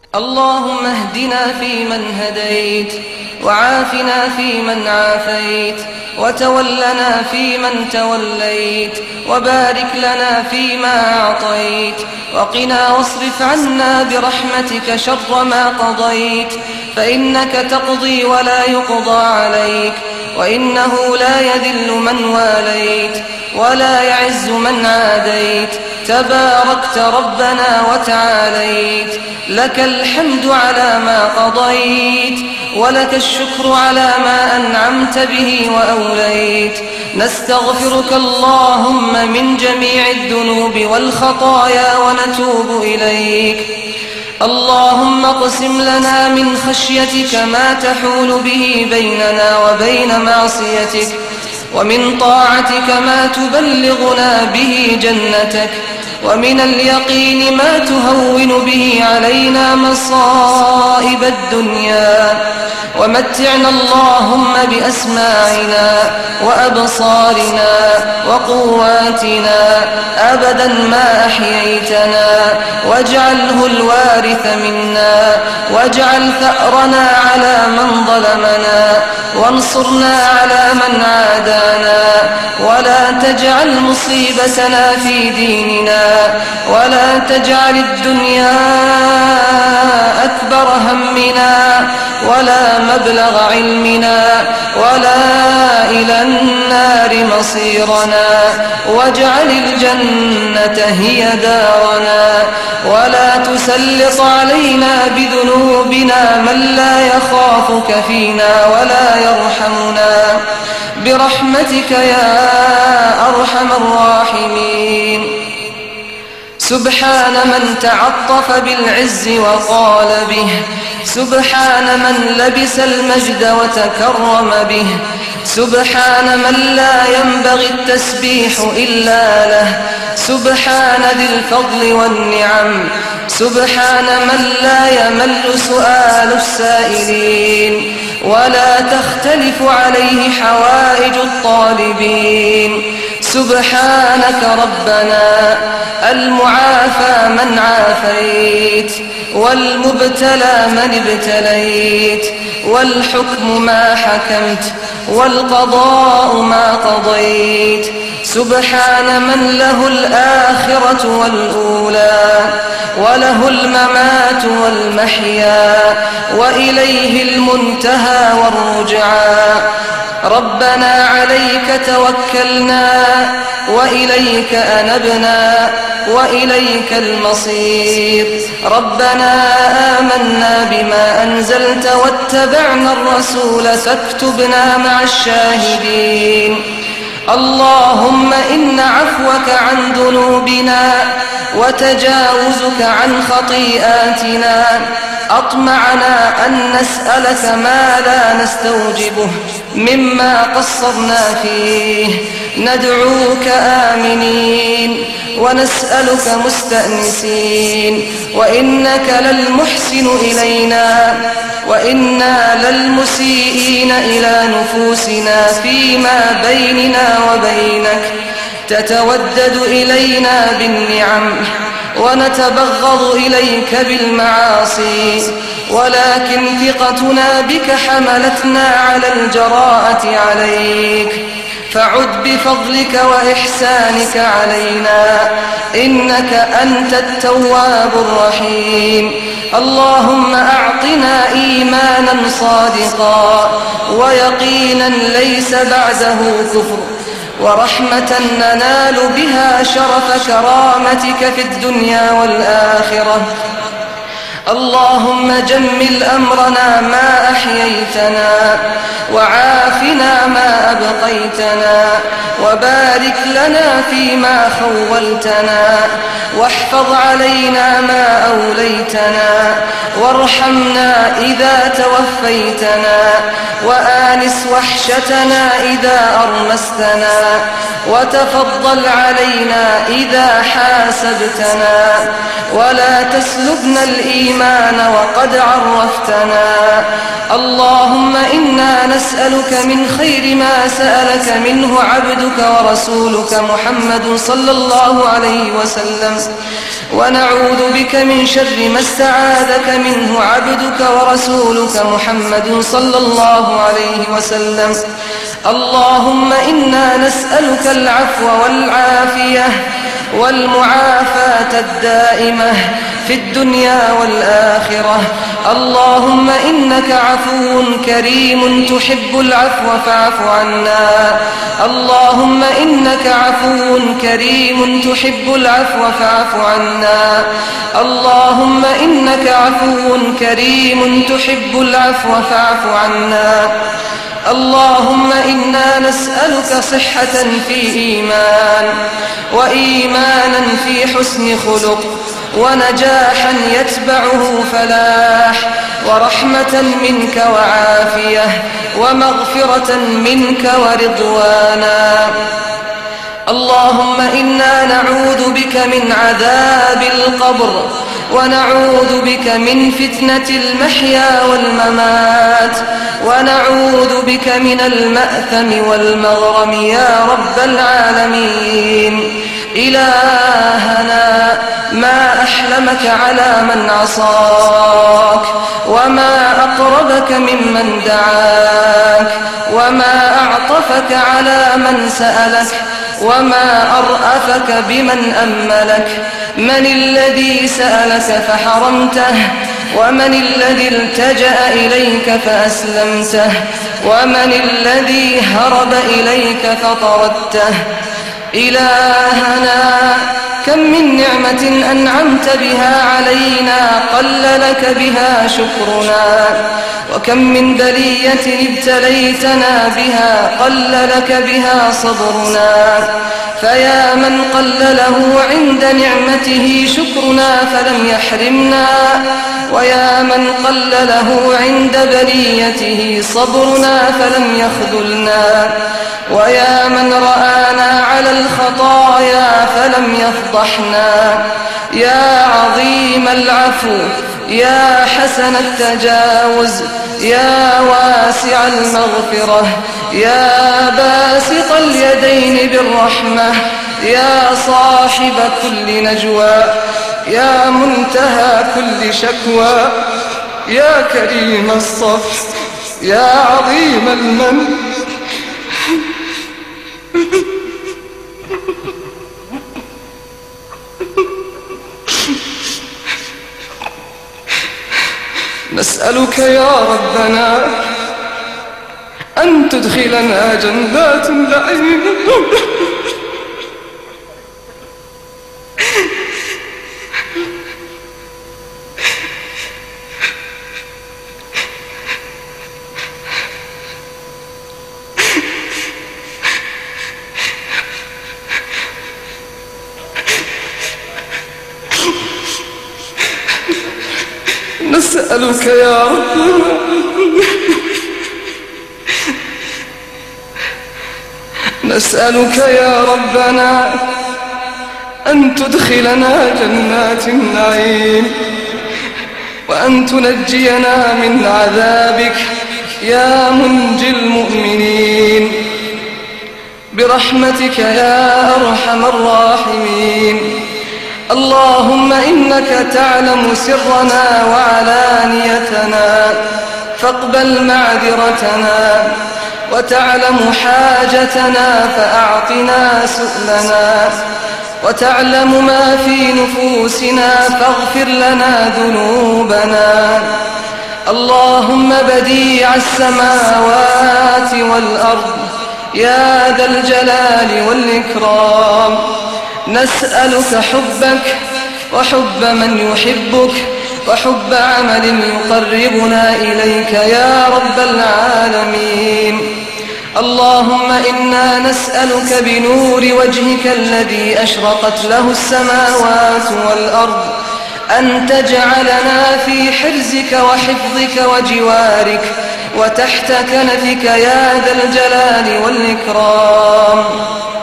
اللهم اهدنا فيمن هديت، وعافنا فيمن عافيت، وتولنا فيمن توليت، وبارك لنا فيما أعطيت، وقنا واصرف عنا برحمتك شر ما قضيت، فإنك تقضي ولا يقضى عليك، وإنه لا يذل من واليت ولا يعز من عاديت، تباركت ربنا وتعاليت، لك الحمد على ما قضيت، ولك الشكر على ما أنعمت به وأوليت. نستغفرك اللهم من جميع الذنوب والخطايا ونتوب إليك. اللهم اقسم لنا من خشيتك ما تحول به بيننا وبين معصيتك، ومن طاعتك ما تبلغنا به جنتك، ومن اليقين ما تهون به علينا مصائب الدنيا، ومتعنا اللهم بأسماعنا وأبصارنا وقواتنا أبدا ما أحييتنا، واجعله الوارث منا، واجعل ثأرنا على من ظلمنا، وانصرنا على من عادانا، ولا تجعل مصيبتنا في ديننا، ولا تجعل الدنيا أكبر همنا ولا مبلغ علمنا ولا إلى النار مصيرنا، واجعل الجنة هي دارنا، ولا تسلط علينا بذنوبنا من لا يخافك فينا ولا يرحمنا، برحمتك يا أرحم الراحمين. سبحان من تعطف بالعز وقال به، سبحان من لبس المجد وتكرم به، سبحان من لا ينبغي التسبيح إلا له، سبحان ذي الفضل والنعم، سبحان من لا يمل سؤال السائلين، ولا تختلف عليه حوائج الطالبين. سبحانك ربنا المعافى من عافيت، والمبتلى من ابتليت، والحكم ما حكمت، والقضاء ما قضيت. سبحان من له الآخرة والأولى، وله الممات والمحيا، وإليه المنتهى والرجعى. ربنا عليك توكلنا، وإليك أنبنا، وإليك المصير. ربنا آمنا بما أنزلت واتبعنا الرسول فاكتبنا مع الشاهدين. اللهم إن عفوك عن ذنوبنا وتجاوزك عن خطيئاتنا أطمعنا أن نسألك ما لا نستوجبه مما قصرنا فيه. ندعوك آمنين ونسألك مستأنسين، وإنك للمحسن إلينا، وإنا للمسيئين إلى نفوسنا فيما بيننا وبينك. تتودد إلينا بالنعم ونتبغض إليك بالمعاصي، ولكن ثقتنا بك حملتنا على الجراءة عليك، فعد بفضلك وإحسانك علينا، إنك أنت التواب الرحيم. اللهم أعطنا إيمانا صادقا، ويقينا ليس بعده كفر، ورحمة ننال بها شرف كرامتك في الدنيا والآخرة. اللهم جمل أمرنا ما أحييتنا، وعافنا ما أبقيتنا، وبارك لنا فيما خولتنا، واحفظ علينا ما أوليتنا، وارحمنا إذا توفيتنا، وآنس وحشتنا إذا أرمستنا، وتفضل علينا إذا حاسبتنا، ولا تسلبنا الإيمان وقد عرفتنا. اللهم إنا نسألك من خير ما سألك منه عبدك ورسولك محمد صلى الله عليه وسلم، ونعوذ بك من شر ما استعاذك منه عبدك ورسولك محمد صلى الله عليه وسلم. اللهم إنا نسألك العفو والعافية والمعافاة الدائمة في الدنيا والآخرة. اللهم إنك عفو كريم تحب العفو فاعف عنا. اللهم إنك عفو كريم تحب العفو فاعف عنا. اللهم إنك عفو كريم تحب العفو فاعف عنا. اللهم إنا نسألك صحة في إيمان، وإيمانا في حسن خلق، ونجاحا يتبعه فلاح، ورحمة منك وعافية، ومغفرة منك ورضوانا. اللهم إنا نعوذ بك من عذاب القبر، ونعوذ بك من فتنة المحيا والممات، ونعوذ بك من المأثم والمغرم يا رب العالمين. إلهنا ما أحلمك على من عصاك، وما أقربك ممن دعاك، وما أعطفك على من سألك، وما أرأفك بمن أملك. من الذي سألك فحرمته، ومن الذي التجأ إليك فأسلمته، ومن الذي هرب إليك فطردته. إلهنا كم من نعمة أنعمت بها علينا قل لك بها شكرنا، وكم من بلية ابتليتنا بها قل لك بها صبرنا. فيا من قل له عند نعمته شكرنا فلم يحرمنا، ويا من قل له عند بليته صبرنا فلم يخذلنا، ويا من رآنا على الخطايا فلم يفضحنا. يا عظيم العفو، يا حسن التجاوز، يا واسع المغفرة، يا باسط اليدين بالرحمة، يا صاحب كل نجوى، يا منتهى كل شكوى، يا كريم الصف، يا عظيم المن. نسألك يا ربنا أن تدخلنا جنات النعيم. نسألك يا رب نسألك يا ربنا أن تدخلنا جنات النعيم، وأن تنجينا من عذابك يا منجي المؤمنين برحمتك يا أرحم الراحمين. اللهم إنك تعلم سرنا وعلانيتنا فاقبل معذرتنا، وتعلم حاجتنا فأعطنا سؤلنا، وتعلم ما في نفوسنا فاغفر لنا ذنوبنا. اللهم بديع السماوات والأرض يا ذا الجلال والإكرام، نسألك حبك وحب من يحبك، وحب عمل يقربنا إليك يا رب العالمين. اللهم إنا نسألك بنور وجهك الذي أشرقت له السماوات والأرض أن تجعلنا في حرزك وحفظك وجوارك وتحت كنفك يا ذا الجلال والإكرام.